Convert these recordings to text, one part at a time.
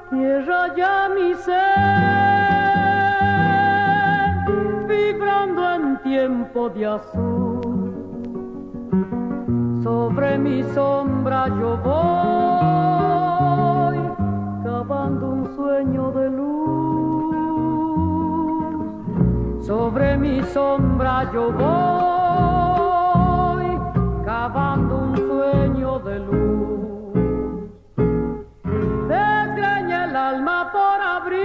tierra ya mi ser, vibrando en tiempo de azul. Sobre mi sombra yo voy, cavando un sueño de luz. Sobre mi sombra yo voy, cavando un sueño de luz. Desgreña el alma por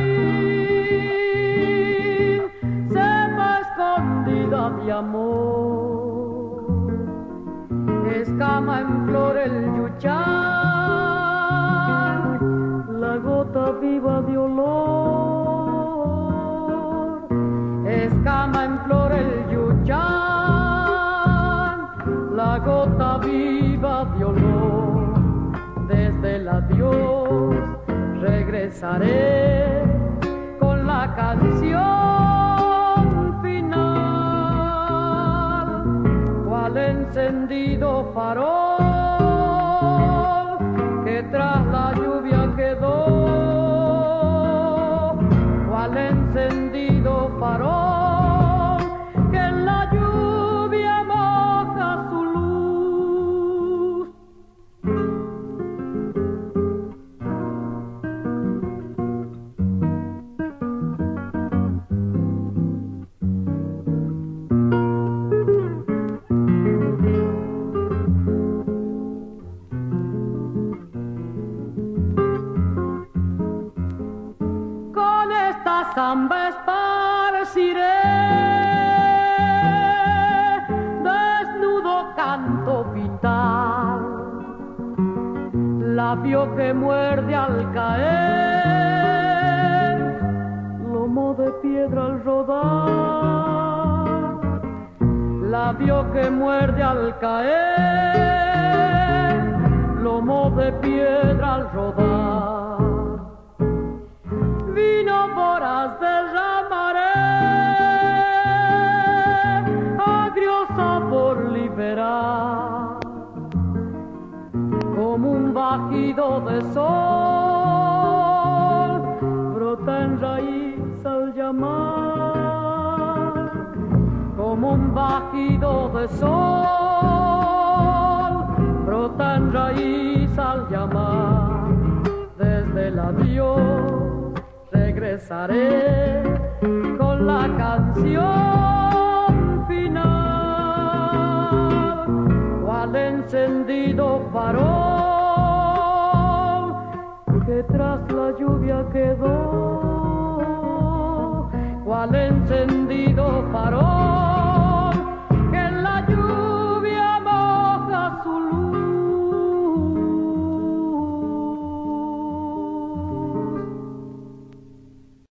abrir, cepa escondida de amor. Escama en flor el yuchán, la gota viva de olor. Escama en flor el yuchán, la gota viva de olor. Desde el adiós regresaré con la canción final, cual encendido farol que tras la lluvia quedó, cual encendido farol que en la lluvia moja su luz. Samba esparciré, desnudo canto vital, labio que muerde al caer, lomo de piedra al rodar, labio que muerde al caer, lomo de piedra al rodar. Vino voraz derramaré, agrio sabor liberar, como un bajido de sol, brota en raíz al llamar, como un bajido de sol, brota en raíz al llamar. Desde el adiós regresaré con la canción final, cual encendido farol